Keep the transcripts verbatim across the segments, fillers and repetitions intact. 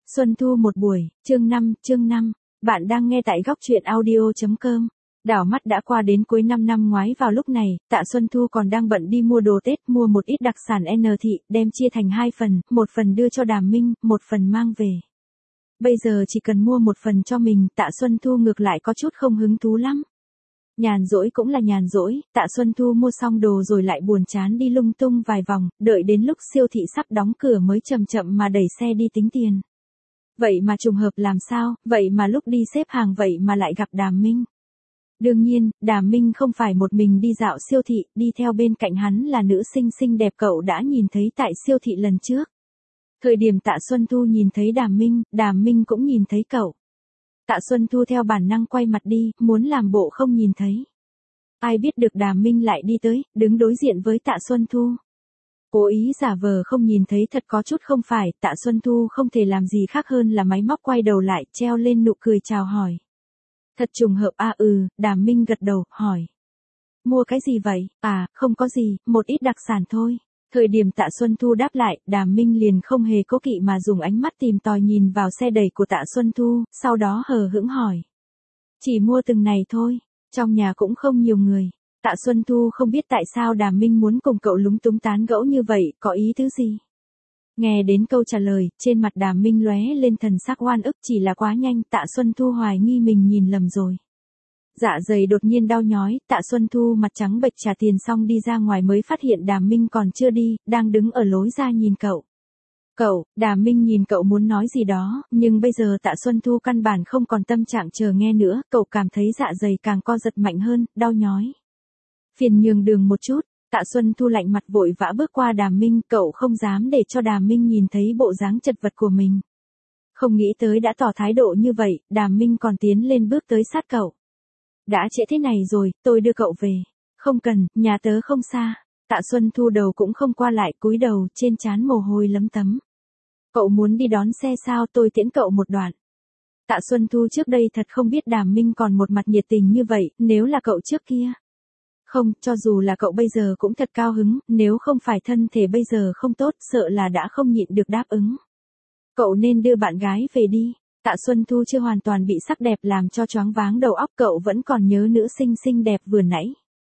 Xuân thu một buổi, chương năm, chương năm. Bạn đang nghe tại góc truyện audio chấm com. Đảo mắt đã qua đến cuối năm năm ngoái vào lúc này, Tạ Xuân Thu còn đang bận đi mua đồ Tết, mua một ít đặc sản N thị, đem chia thành hai phần, một phần đưa cho Đàm Minh, một phần mang về. Bây giờ chỉ cần mua một phần cho mình, Tạ Xuân Thu ngược lại có chút không hứng thú lắm. Nhàn rỗi cũng là nhàn rỗi, Tạ Xuân Thu mua xong đồ rồi lại buồn chán đi lung tung vài vòng, đợi đến lúc siêu thị sắp đóng cửa mới chậm chậm mà đẩy xe đi tính tiền. Vậy mà trùng hợp làm sao, vậy mà lúc đi xếp hàng vậy mà lại gặp Đàm Minh. Đương nhiên, Đàm Minh không phải một mình đi dạo siêu thị, đi theo bên cạnh hắn là nữ sinh xinh đẹp cậu đã nhìn thấy tại siêu thị lần trước. Thời điểm Tạ Xuân Thu nhìn thấy Đàm Minh, Đàm Minh cũng nhìn thấy cậu. Tạ Xuân Thu theo bản năng quay mặt đi, muốn làm bộ không nhìn thấy. Ai biết được Đàm Minh lại đi tới, đứng đối diện với Tạ Xuân Thu. Cố ý giả vờ không nhìn thấy thật có chút không phải, Tạ Xuân Thu không thể làm gì khác hơn là máy móc quay đầu lại, treo lên nụ cười chào hỏi. Thật trùng hợp à ừ, Đàm Minh gật đầu, hỏi. Mua cái gì vậy? À, không có gì, một ít đặc sản thôi. Thời điểm Tạ Xuân Thu đáp lại, Đàm Minh liền không hề cố kỵ mà dùng ánh mắt tìm tòi nhìn vào xe đẩy của Tạ Xuân Thu, sau đó hờ hững hỏi. Chỉ mua từng này thôi, trong nhà cũng không nhiều người. Tạ Xuân Thu không biết tại sao Đàm Minh muốn cùng cậu lúng túng tán gẫu như vậy, có ý tứ gì? Nghe đến câu trả lời, trên mặt Đàm Minh lóe lên thần sắc oan ức, chỉ là quá nhanh, Tạ Xuân Thu hoài nghi mình nhìn lầm rồi. Dạ dày đột nhiên đau nhói, Tạ Xuân Thu mặt trắng bệch trả tiền xong đi ra ngoài mới phát hiện Đàm Minh còn chưa đi, đang đứng ở lối ra nhìn cậu. Cậu, Đàm Minh nhìn cậu muốn nói gì đó, nhưng bây giờ Tạ Xuân Thu căn bản không còn tâm trạng chờ nghe nữa, cậu cảm thấy dạ dày càng co giật mạnh hơn, đau nhói. Phiền nhường đường một chút, Tạ Xuân Thu lạnh mặt vội vã bước qua Đàm Minh, cậu không dám để cho Đàm Minh nhìn thấy bộ dáng chật vật của mình. Không nghĩ tới đã tỏ thái độ như vậy, Đàm Minh còn tiến lên bước tới sát cậu. Đã trễ thế này rồi, tôi đưa cậu về. Không cần, nhà tớ không xa. Tạ Xuân Thu đầu cũng không qua lại, cúi đầu, trên trán mồ hôi lấm tấm. Cậu muốn đi đón xe sao, tôi tiễn cậu một đoạn. Tạ Xuân Thu trước đây thật không biết Đàm Minh còn một mặt nhiệt tình như vậy, nếu là cậu trước kia. Không, cho dù là cậu bây giờ cũng thật cao hứng, nếu không phải thân thể bây giờ không tốt, sợ là đã không nhịn được đáp ứng. Cậu nên đưa bạn gái về đi. Tạ Xuân Thu chưa hoàn toàn bị sắc đẹp làm cho choáng váng đầu óc, cậu vẫn còn nhớ nữ sinh xinh đẹp vừa nãy.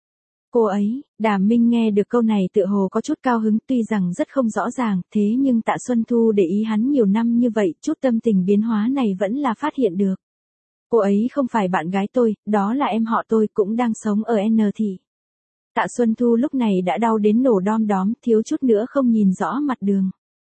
Cô ấy, Đàm Minh nghe được câu này tựa hồ có chút cao hứng, tuy rằng rất không rõ ràng, thế nhưng Tạ Xuân Thu để ý hắn nhiều năm như vậy, chút tâm tình biến hóa này vẫn là phát hiện được. Cô ấy không phải bạn gái tôi, đó là em họ tôi, cũng đang sống ở N thị. Tạ Xuân Thu lúc này đã đau đến nổ đom đóm, thiếu chút nữa không nhìn rõ mặt đường.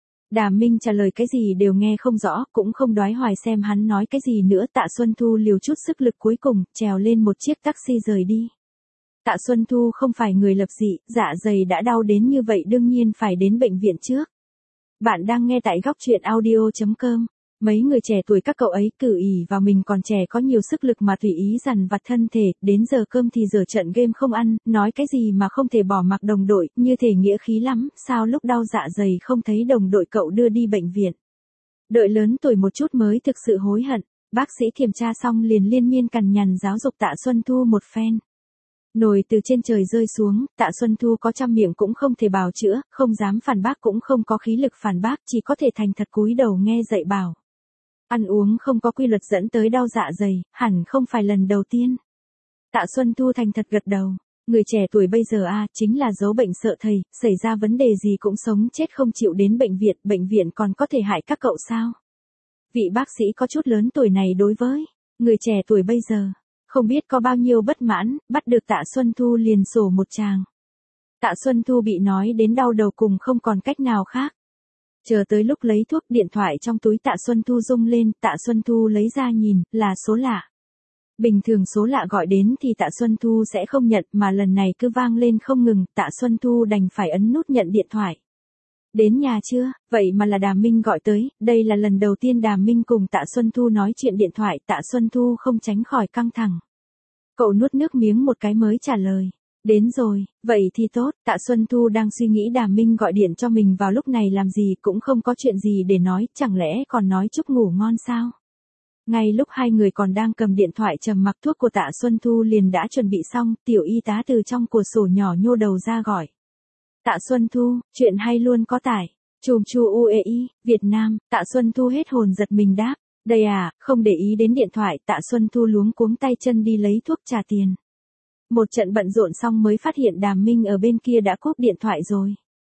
Đàm Minh trả lời cái gì đều nghe không rõ, cũng không đoái hoài xem hắn nói cái gì nữa. Tạ Xuân Thu liều chút sức lực cuối cùng, trèo lên một chiếc taxi rời đi. Tạ Xuân Thu không phải người lập dị, dạ dày đã đau đến như vậy đương nhiên phải đến bệnh viện trước. Bạn đang nghe tại góc truyện audio chấm com. Mấy người trẻ tuổi các cậu ấy cử ỷ vào mình còn trẻ có nhiều sức lực mà tùy ý dằn vặt thân thể, đến giờ cơm thì giờ trận game không ăn, nói cái gì mà không thể bỏ mặc đồng đội, như thể nghĩa khí lắm, sao lúc đau dạ dày không thấy đồng đội cậu đưa đi bệnh viện. Đợi lớn tuổi một chút mới thực sự hối hận, bác sĩ kiểm tra xong liền liên miên cằn nhằn giáo dục Tạ Xuân Thu một phen. Nồi từ trên trời rơi xuống, Tạ Xuân Thu có trăm miệng cũng không thể bào chữa, không dám phản bác cũng không có khí lực phản bác, chỉ có thể thành thật cúi đầu nghe dạy bảo. Ăn uống không có quy luật dẫn tới đau dạ dày, hẳn không phải lần đầu tiên. Tạ Xuân Thu thành thật gật đầu. Người trẻ tuổi bây giờ a à, chính là giấu bệnh sợ thầy, xảy ra vấn đề gì cũng sống chết không chịu đến bệnh viện, bệnh viện còn có thể hại các cậu sao? Vị bác sĩ có chút lớn tuổi này đối với người trẻ tuổi bây giờ, không biết có bao nhiêu bất mãn, bắt được Tạ Xuân Thu liền sổ một tràng. Tạ Xuân Thu bị nói đến đau đầu cùng không còn cách nào khác. Chờ tới lúc lấy thuốc, điện thoại trong túi Tạ Xuân Thu rung lên, Tạ Xuân Thu lấy ra nhìn, là số lạ. Bình thường số lạ gọi đến thì Tạ Xuân Thu sẽ không nhận, mà lần này cứ vang lên không ngừng, Tạ Xuân Thu đành phải ấn nút nhận điện thoại. Đến nhà chưa, vậy mà là Đàm Minh gọi tới, đây là lần đầu tiên Đàm Minh cùng Tạ Xuân Thu nói chuyện điện thoại, Tạ Xuân Thu không tránh khỏi căng thẳng. Cậu nuốt nước miếng một cái mới trả lời. Đến rồi, vậy thì tốt, Tạ Xuân Thu đang suy nghĩ Đàm Minh gọi điện cho mình vào lúc này làm gì, cũng không có chuyện gì để nói, chẳng lẽ còn nói chúc ngủ ngon sao? Ngay lúc hai người còn đang cầm điện thoại trầm mặc, thuốc của Tạ Xuân Thu liền đã chuẩn bị xong, tiểu y tá từ trong cửa sổ nhỏ nhô đầu ra gọi. Tạ Xuân Thu, chuyện hay luôn có tải. Chùm chu u e i, Việt Nam, Tạ Xuân Thu hết hồn giật mình đáp. Đây à, không để ý đến điện thoại, Tạ Xuân Thu luống cuống tay chân đi lấy thuốc trả tiền. Một trận bận rộn xong mới phát hiện Đàm Minh ở bên kia đã cúp điện thoại rồi.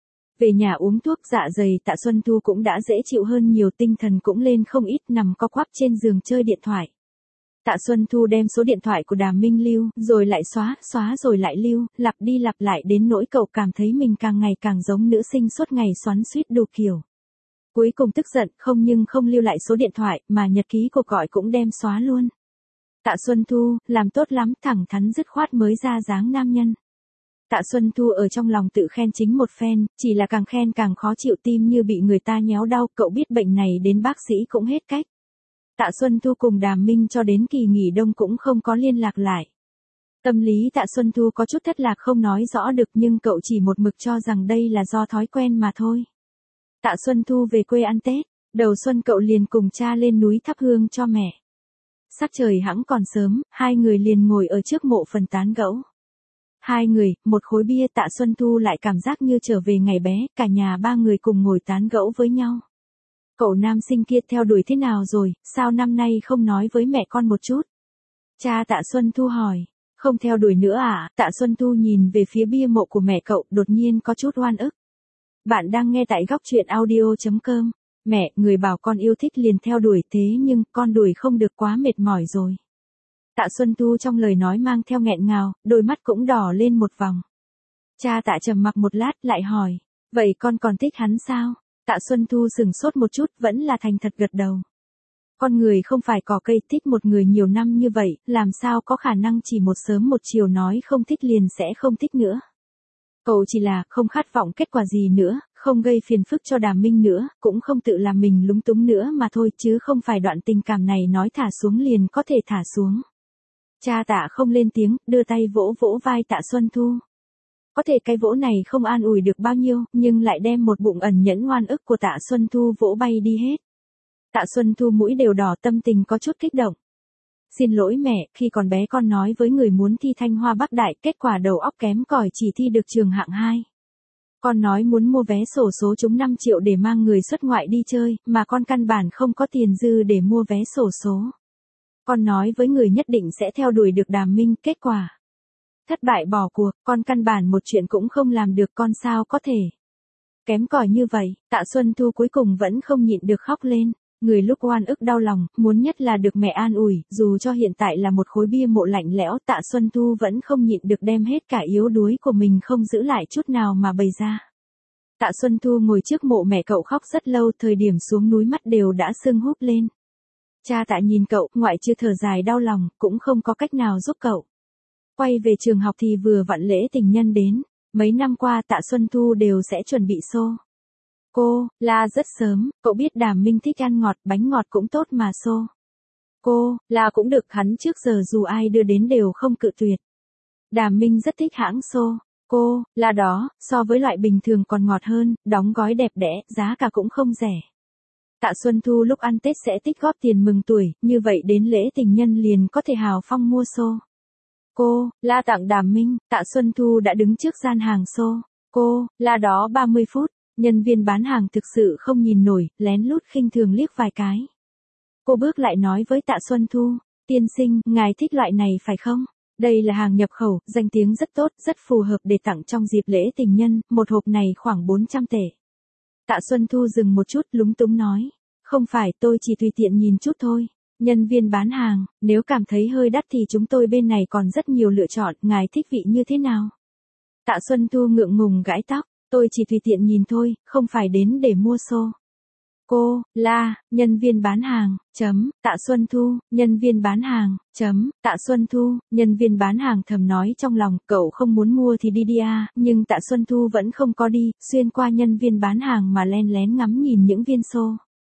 Về nhà uống thuốc dạ dày, Tạ Xuân Thu cũng đã dễ chịu hơn nhiều, tinh thần cũng lên không ít, nằm co quắp trên giường chơi điện thoại. Tạ Xuân Thu đem số điện thoại của Đàm Minh lưu, rồi lại xóa, xóa rồi lại lưu, lặp đi lặp lại đến nỗi cậu cảm thấy mình càng ngày càng giống nữ sinh suốt ngày xoắn xuýt đủ kiểu. Cuối cùng tức giận, không nhưng không lưu lại số điện thoại, mà nhật ký cuộc gọi cũng đem xóa luôn. Tạ Xuân Thu, làm tốt lắm, thẳng thắn dứt khoát mới ra dáng nam nhân. Tạ Xuân Thu ở trong lòng tự khen chính một phen, chỉ là càng khen càng khó chịu, tim như bị người ta nhéo đau, cậu biết bệnh này đến bác sĩ cũng hết cách. Tạ Xuân Thu cùng Đàm Minh cho đến kỳ nghỉ đông cũng không có liên lạc lại. Tâm lý Tạ Xuân Thu có chút thất lạc không nói rõ được, nhưng cậu chỉ một mực cho rằng đây là do thói quen mà thôi. Tạ Xuân Thu về quê ăn Tết, đầu xuân cậu liền cùng cha lên núi thắp hương cho mẹ. Sắc trời hẵng còn sớm, hai người liền ngồi ở trước mộ phần tán gẫu. Hai người, một khối bia, Tạ Xuân Thu lại cảm giác như trở về ngày bé, cả nhà ba người cùng ngồi tán gẫu với nhau. Cậu nam sinh kia theo đuổi thế nào rồi, sao năm nay không nói với mẹ con một chút? Cha Tạ Xuân Thu hỏi, không theo đuổi nữa à? Tạ Xuân Thu nhìn về phía bia mộ của mẹ cậu, đột nhiên có chút oan ức. Bạn đang nghe tại góc truyện audio chấm com. Mẹ, người bảo con yêu thích liền theo đuổi, thế nhưng con đuổi không được quá mệt mỏi rồi. Tạ Xuân Thu trong lời nói mang theo nghẹn ngào, đôi mắt cũng đỏ lên một vòng. Cha Tạ trầm mặc một lát lại hỏi, vậy con còn thích hắn sao? Tạ Xuân Thu sừng sốt một chút, vẫn là thành thật gật đầu. Con người không phải cỏ cây, thích một người nhiều năm như vậy, làm sao có khả năng chỉ một sớm một chiều nói không thích liền sẽ không thích nữa. Cậu chỉ là không khát vọng kết quả gì nữa, không gây phiền phức cho Đàm Minh nữa, cũng không tự làm mình lúng túng nữa mà thôi, chứ không phải đoạn tình cảm này nói thả xuống liền có thể thả xuống. Cha Tạ không lên tiếng, đưa tay vỗ vỗ vai Tạ Xuân Thu. Có thể cái vỗ này không an ủi được bao nhiêu, nhưng lại đem một bụng ẩn nhẫn oan ức của Tạ Xuân Thu vỗ bay đi hết. Tạ Xuân Thu mũi đều đỏ, tâm tình có chút kích động. Xin lỗi mẹ, khi còn bé con nói với người muốn thi Thanh Hoa Bắc Đại, kết quả đầu óc kém cỏi chỉ thi được trường hạng hai. Con nói muốn mua vé xổ số trúng năm triệu để mang người xuất ngoại đi chơi, mà con căn bản không có tiền dư để mua vé xổ số. Con nói với người nhất định sẽ theo đuổi được Đàm Minh, kết quả thất bại bỏ cuộc, con căn bản một chuyện cũng không làm được, con sao có thể kém cỏi như vậy. Tạ Xuân Thu cuối cùng vẫn không nhịn được khóc lên. Người lúc oan ức đau lòng, muốn nhất là được mẹ an ủi, dù cho hiện tại là một khối bia mộ lạnh lẽo, Tạ Xuân Thu vẫn không nhịn được đem hết cả yếu đuối của mình không giữ lại chút nào mà bày ra. Tạ Xuân Thu ngồi trước mộ mẹ cậu khóc rất lâu, thời điểm xuống núi mắt đều đã sưng húp lên. Cha Tạ nhìn cậu, ngoại trừ thở dài đau lòng, cũng không có cách nào giúp cậu. Quay về trường học thì vừa vặn lễ tình nhân đến, mấy năm qua Tạ Xuân Thu đều sẽ chuẩn bị xô. Cô, la rất sớm, cậu biết Đàm Minh thích ăn ngọt, bánh ngọt cũng tốt mà xô. Cô, la cũng được, hắn trước giờ dù ai đưa đến đều không cự tuyệt. Đàm Minh rất thích hãng xô. Cô, la đó, so với loại bình thường còn ngọt hơn, đóng gói đẹp đẽ, giá cả cũng không rẻ. Tạ Xuân Thu lúc ăn Tết sẽ tích góp tiền mừng tuổi, như vậy đến lễ tình nhân liền có thể hào phong mua xô. Cô, la tặng Đàm Minh, Tạ Xuân Thu đã đứng trước gian hàng xô. Cô, la đó ba mươi phút. Nhân viên bán hàng thực sự không nhìn nổi, lén lút khinh thường liếc vài cái. Cô bước lại nói với Tạ Xuân Thu, tiên sinh, ngài thích loại này phải không? Đây là hàng nhập khẩu, danh tiếng rất tốt, rất phù hợp để tặng trong dịp lễ tình nhân, một hộp này khoảng bốn trăm tệ. Tạ Xuân Thu dừng một chút, lúng túng nói, không phải, tôi chỉ tùy tiện nhìn chút thôi. Nhân viên bán hàng, nếu cảm thấy hơi đắt thì chúng tôi bên này còn rất nhiều lựa chọn, ngài thích vị như thế nào? Tạ Xuân Thu ngượng ngùng gãi tóc. Tôi chỉ tùy tiện nhìn thôi, không phải đến để mua xô. Cô, la, nhân viên bán hàng, chấm, Tạ Xuân Thu, nhân viên bán hàng, chấm, Tạ Xuân Thu, nhân viên bán hàng thầm nói trong lòng, cậu không muốn mua thì đi đi à, nhưng Tạ Xuân Thu vẫn không có đi, xuyên qua nhân viên bán hàng mà len lén ngắm nhìn những viên xô.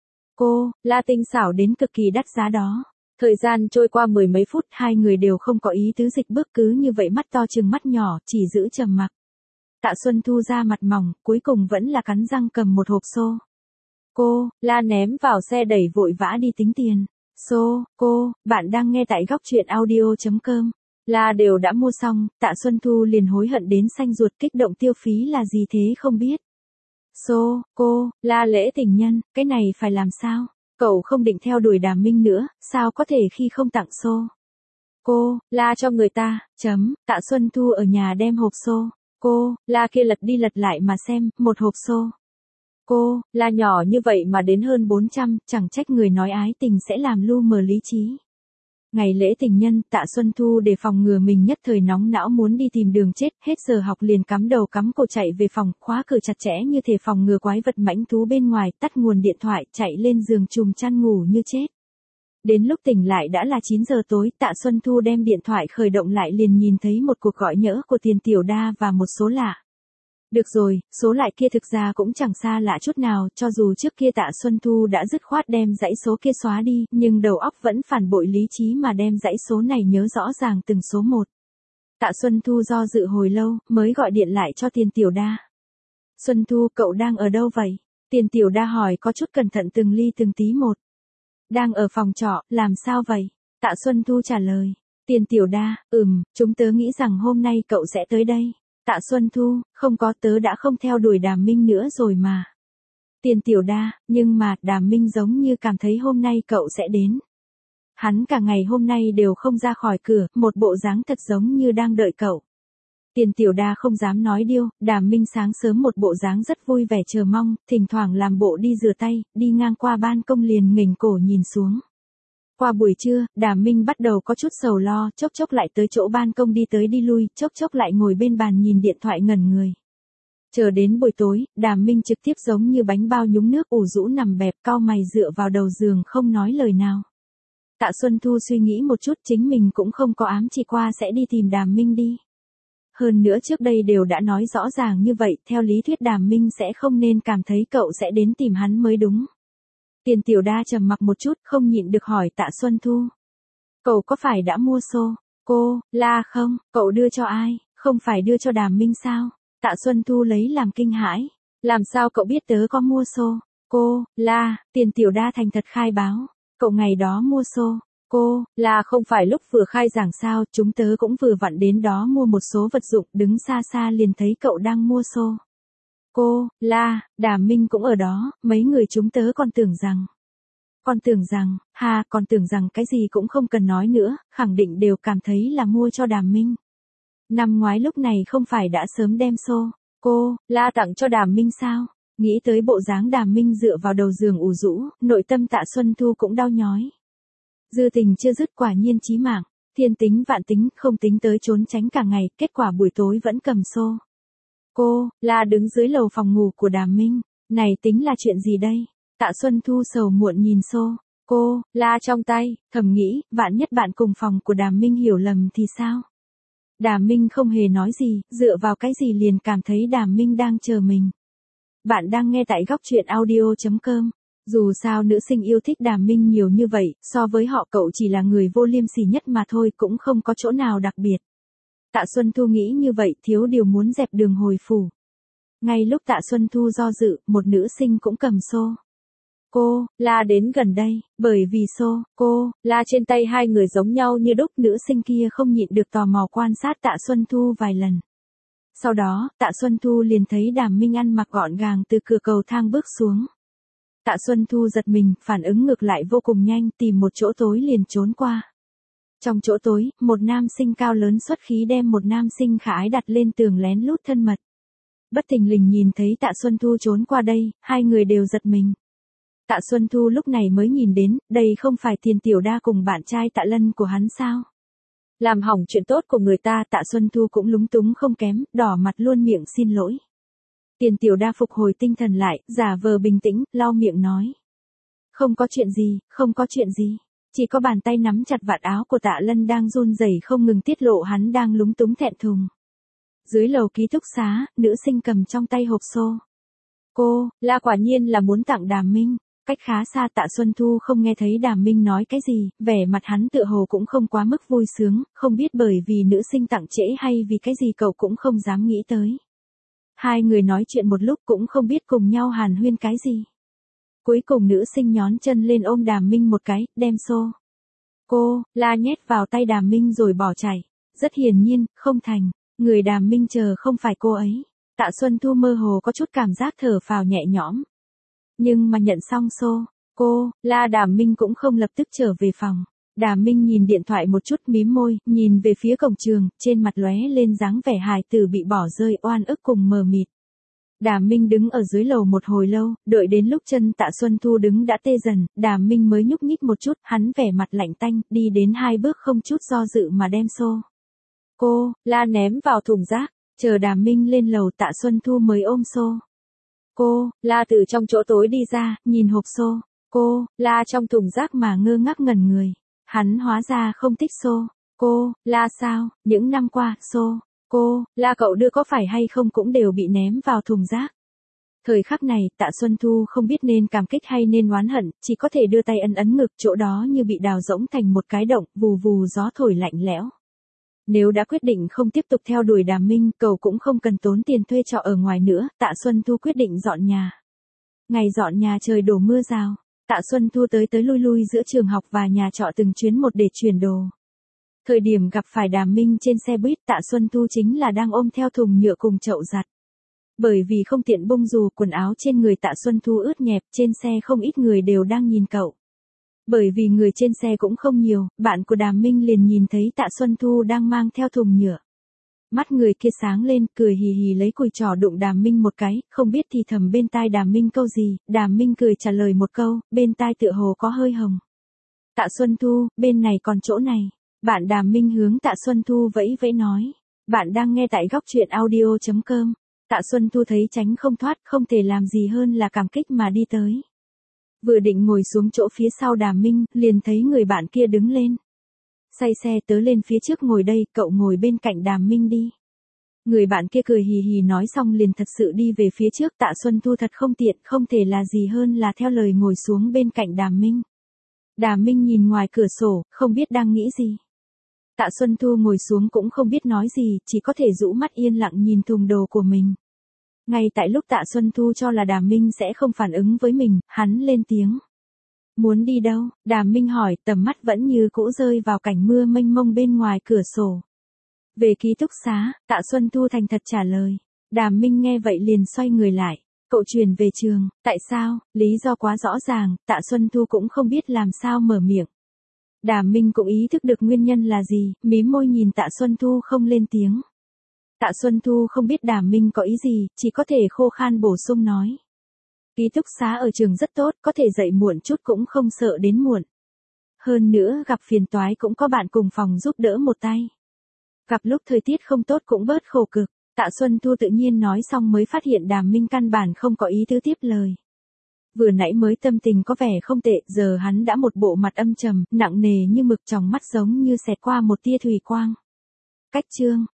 Cô, la tinh xảo đến cực kỳ đắt giá đó. Thời gian trôi qua mười mấy phút, hai người đều không có ý tứ dịch bước, cứ như vậy mắt to chừng mắt nhỏ, chỉ giữ trầm mặc. Tạ Xuân Thu ra mặt mỏng, cuối cùng vẫn là cắn răng cầm một hộp xô. Cô, la ném vào xe đẩy vội vã đi tính tiền. Xô, cô, bạn đang nghe tại góc truyện audio chấm com. La đều đã mua xong, Tạ Xuân Thu liền hối hận đến xanh ruột, kích động tiêu phí là gì thế không biết. Xô, cô, la lễ tình nhân, cái này phải làm sao? Cậu không định theo đuổi Đàm Minh nữa, sao có thể khi không tặng xô? Cô, la cho người ta, chấm, Tạ Xuân Thu ở nhà đem hộp xô. Cô, la kia lật đi lật lại mà xem, một hộp xô. Cô, la nhỏ như vậy mà đến hơn bốn trăm, chẳng trách người nói ái tình sẽ làm lu mờ lý trí. Ngày lễ tình nhân, Tạ Xuân Thu để phòng ngừa mình nhất thời nóng não muốn đi tìm đường chết, hết giờ học liền cắm đầu cắm cổ chạy về phòng, khóa cửa chặt chẽ như thể phòng ngừa quái vật mãnh thú bên ngoài, tắt nguồn điện thoại, chạy lên giường chùm chăn ngủ như chết. Đến lúc tỉnh lại đã là chín giờ tối, Tạ Xuân Thu đem điện thoại khởi động lại liền nhìn thấy một cuộc gọi nhỡ của Tiền Tiểu Đa và một số lạ. Được rồi, số lại kia thực ra cũng chẳng xa lạ chút nào, cho dù trước kia Tạ Xuân Thu đã dứt khoát đem dãy số kia xóa đi, nhưng đầu óc vẫn phản bội lý trí mà đem dãy số này nhớ rõ ràng từng số một. Tạ Xuân Thu do dự hồi lâu, mới gọi điện lại cho Tiền Tiểu Đa. Xuân Thu, cậu đang ở đâu vậy? Tiền Tiểu Đa hỏi có chút cẩn thận từng ly từng tí một. Đang ở phòng trọ, làm sao vậy? Tạ Xuân Thu trả lời. Tiền Tiểu Đa, ừm, chúng tớ nghĩ rằng hôm nay cậu sẽ tới đây. Tạ Xuân Thu, không có, tớ đã không theo đuổi Đàm Minh nữa rồi mà. Tiền Tiểu Đa, nhưng mà, Đàm Minh giống như cảm thấy hôm nay cậu sẽ đến. Hắn cả ngày hôm nay đều không ra khỏi cửa, một bộ dáng thật giống như đang đợi cậu. Tiền Tiểu Đa không dám nói điêu, Đàm Minh sáng sớm một bộ dáng rất vui vẻ chờ mong, thỉnh thoảng làm bộ đi rửa tay, đi ngang qua ban công liền nghềnh cổ nhìn xuống. Qua buổi trưa, Đàm Minh bắt đầu có chút sầu lo, chốc chốc lại tới chỗ ban công đi tới đi lui, chốc chốc lại ngồi bên bàn nhìn điện thoại ngẩn người. Chờ đến buổi tối, Đàm Minh trực tiếp giống như bánh bao nhúng nước ủ rũ nằm bẹp cau mày dựa vào đầu giường không nói lời nào. Tạ Xuân Thu suy nghĩ một chút chính mình cũng không có ám chỉ qua sẽ đi tìm Đàm Minh đi. Hơn nữa trước đây đều đã nói rõ ràng như vậy, theo lý thuyết Đàm Minh sẽ không nên cảm thấy cậu sẽ đến tìm hắn mới đúng. Tiền Tiểu Đa trầm mặc một chút, không nhịn được hỏi Tạ Xuân Thu. Cậu có phải đã mua xô? Cô, la không, cậu đưa cho ai? Không phải đưa cho Đàm Minh sao? Tạ Xuân Thu lấy làm kinh hãi. Làm sao cậu biết tớ có mua xô? Cô, la, Tiền Tiểu Đa thành thật khai báo. Cậu ngày đó mua xô. Cô, là không phải lúc vừa khai giảng sao, chúng tớ cũng vừa vặn đến đó mua một số vật dụng, đứng xa xa liền thấy cậu đang mua xô. Cô, la, Đàm Minh cũng ở đó, mấy người chúng tớ còn tưởng rằng. Còn tưởng rằng, ha, còn tưởng rằng cái gì cũng không cần nói nữa, khẳng định đều cảm thấy là mua cho Đàm Minh. Năm ngoái lúc này không phải đã sớm đem xô, cô, la tặng cho Đàm Minh sao? Nghĩ tới bộ dáng Đàm Minh dựa vào đầu giường ủ rũ, nội tâm Tạ Xuân Thu cũng đau nhói. Dư tình chưa dứt quả nhiên chí mạng, thiên tính vạn tính không tính tới trốn tránh cả ngày, kết quả buổi tối vẫn cầm xô. Cô, la đứng dưới lầu phòng ngủ của Đàm Minh, này tính là chuyện gì đây? Tạ Xuân Thu sầu muộn nhìn xô, cô, la trong tay, thầm nghĩ, vạn nhất bạn cùng phòng của Đàm Minh hiểu lầm thì sao? Đàm Minh không hề nói gì, dựa vào cái gì liền cảm thấy Đàm Minh đang chờ mình. Bạn đang nghe tại góc truyện audio chấm com. Dù sao nữ sinh yêu thích Đàm Minh nhiều như vậy, so với họ cậu chỉ là người vô liêm sỉ nhất mà thôi, cũng không có chỗ nào đặc biệt. Tạ Xuân Thu nghĩ như vậy, thiếu điều muốn dẹp đường hồi phủ. Ngay lúc Tạ Xuân Thu do dự, một nữ sinh cũng cầm xô. Cô, la đến gần đây, bởi vì xô, cô, la trên tay hai người giống nhau như đúc, nữ sinh kia không nhịn được tò mò quan sát Tạ Xuân Thu vài lần. Sau đó, Tạ Xuân Thu liền thấy Đàm Minh ăn mặc gọn gàng từ cửa cầu thang bước xuống. Tạ Xuân Thu giật mình, phản ứng ngược lại vô cùng nhanh, tìm một chỗ tối liền trốn qua. Trong chỗ tối, một nam sinh cao lớn xuất khí đem một nam sinh khả ái đặt lên tường lén lút thân mật. Bất thình lình nhìn thấy Tạ Xuân Thu trốn qua đây, hai người đều giật mình. Tạ Xuân Thu lúc này mới nhìn đến, đây không phải Tiền Tiểu Đa cùng bạn trai Tạ Lân của hắn sao? Làm hỏng chuyện tốt của người ta, Tạ Xuân Thu cũng lúng túng không kém, đỏ mặt luôn miệng xin lỗi. Tiền Tiểu Đa phục hồi tinh thần lại, giả vờ bình tĩnh, lau miệng nói. Không có chuyện gì, không có chuyện gì. Chỉ có bàn tay nắm chặt vạt áo của Tạ Lân đang run rẩy không ngừng tiết lộ hắn đang lúng túng thẹn thùng. Dưới lầu ký túc xá, nữ sinh cầm trong tay hộp xô. Cô, la quả nhiên là muốn tặng Đàm Minh. Cách khá xa Tạ Xuân Thu không nghe thấy Đàm Minh nói cái gì, vẻ mặt hắn tựa hồ cũng không quá mức vui sướng, không biết bởi vì nữ sinh tặng trễ hay vì cái gì cậu cũng không dám nghĩ tới. Hai người nói chuyện một lúc cũng không biết cùng nhau hàn huyên cái gì. Cuối cùng nữ sinh nhón chân lên ôm Đàm Minh một cái, đem xô. Cô, la nhét vào tay Đàm Minh rồi bỏ chạy. Rất hiển nhiên, không thành, người Đàm Minh chờ không phải cô ấy. Tạ Xuân Thu mơ hồ có chút cảm giác thở phào nhẹ nhõm. Nhưng mà nhận xong xô, cô, la Đàm Minh cũng không lập tức trở về phòng. Đàm Minh nhìn điện thoại một chút mím môi, nhìn về phía cổng trường, trên mặt lóe lên dáng vẻ hài tử bị bỏ rơi oan ức cùng mờ mịt. Đàm Minh đứng ở dưới lầu một hồi lâu, đợi đến lúc chân Tạ Xuân Thu đứng đã tê dần, Đàm Minh mới nhúc nhích một chút, hắn vẻ mặt lạnh tanh, đi đến hai bước không chút do dự mà đem xô. Cô, la ném vào thùng rác, chờ Đàm Minh lên lầu Tạ Xuân Thu mới ôm xô. Cô, la từ trong chỗ tối đi ra, nhìn hộp xô. Cô, la trong thùng rác mà ngơ ngác ngẩn người. Hắn hóa ra không thích xô. Cô, la sao, những năm qua, xô. Cô, la cậu đưa có phải hay không cũng đều bị ném vào thùng rác. Thời khắc này, Tạ Xuân Thu không biết nên cảm kích hay nên oán hận, chỉ có thể đưa tay ấn ấn ngực, chỗ đó như bị đào rỗng thành một cái động, vù vù gió thổi lạnh lẽo. Nếu đã quyết định không tiếp tục theo đuổi Đàm Minh, cậu cũng không cần tốn tiền thuê trọ ở ngoài nữa, Tạ Xuân Thu quyết định dọn nhà. Ngày dọn nhà trời đổ mưa rào, Tạ Xuân Thu tới tới lui lui giữa trường học và nhà trọ từng chuyến một để chuyển đồ. Thời điểm gặp phải Đàm Minh trên xe buýt, Tạ Xuân Thu chính là đang ôm theo thùng nhựa cùng chậu giặt. Bởi vì không tiện bung dù, quần áo trên người Tạ Xuân Thu ướt nhẹp, trên xe không ít người đều đang nhìn cậu. Bởi vì người trên xe cũng không nhiều, bạn của Đàm Minh liền nhìn thấy Tạ Xuân Thu đang mang theo thùng nhựa. Mắt người kia sáng lên, cười hì hì lấy cùi trỏ đụng Đàm Minh một cái, không biết thì thầm bên tai Đàm Minh câu gì, Đàm Minh cười trả lời một câu, bên tai tựa hồ có hơi hồng. Tạ Xuân Thu, bên này còn chỗ này. Bạn Đàm Minh hướng Tạ Xuân Thu vẫy vẫy nói. Bạn đang nghe tại góc truyện audio chấm com. Tạ Xuân Thu thấy tránh không thoát, không thể làm gì hơn là cảm kích mà đi tới. Vừa định ngồi xuống chỗ phía sau Đàm Minh, liền thấy người bạn kia đứng lên. Say xe tớ lên phía trước ngồi đây, cậu ngồi bên cạnh Đàm Minh đi. Người bạn kia cười hì hì nói xong liền thật sự đi về phía trước. Tạ Xuân Thu thật không tiện, không thể là gì hơn là theo lời ngồi xuống bên cạnh Đàm Minh. Đàm Minh nhìn ngoài cửa sổ, không biết đang nghĩ gì. Tạ Xuân Thu ngồi xuống cũng không biết nói gì, chỉ có thể rũ mắt yên lặng nhìn thùng đồ của mình. Ngay tại lúc Tạ Xuân Thu cho là Đàm Minh sẽ không phản ứng với mình, hắn lên tiếng. Muốn đi đâu? Đàm Minh hỏi, tầm mắt vẫn như cũ rơi vào cảnh mưa mênh mông bên ngoài cửa sổ. Về ký túc xá, Tạ Xuân Thu thành thật trả lời. Đàm Minh nghe vậy liền xoay người lại. Cậu chuyển về trường, tại sao? Lý do quá rõ ràng, Tạ Xuân Thu cũng không biết làm sao mở miệng. Đàm Minh cũng ý thức được nguyên nhân là gì, mím môi nhìn Tạ Xuân Thu không lên tiếng. Tạ Xuân Thu không biết Đàm Minh có ý gì, chỉ có thể khô khan bổ sung nói. Ký túc xá ở trường rất tốt, có thể dậy muộn chút cũng không sợ đến muộn. Hơn nữa gặp phiền toái cũng có bạn cùng phòng giúp đỡ một tay. Gặp lúc thời tiết không tốt cũng bớt khổ cực. Tạ Xuân Thu tự nhiên nói xong mới phát hiện Đàm Minh căn bản không có ý tứ tiếp lời. Vừa nãy mới tâm tình có vẻ không tệ, giờ hắn đã một bộ mặt âm trầm, nặng nề như mực, tròng mắt giống như xẹt qua một tia thủy quang. Cách chương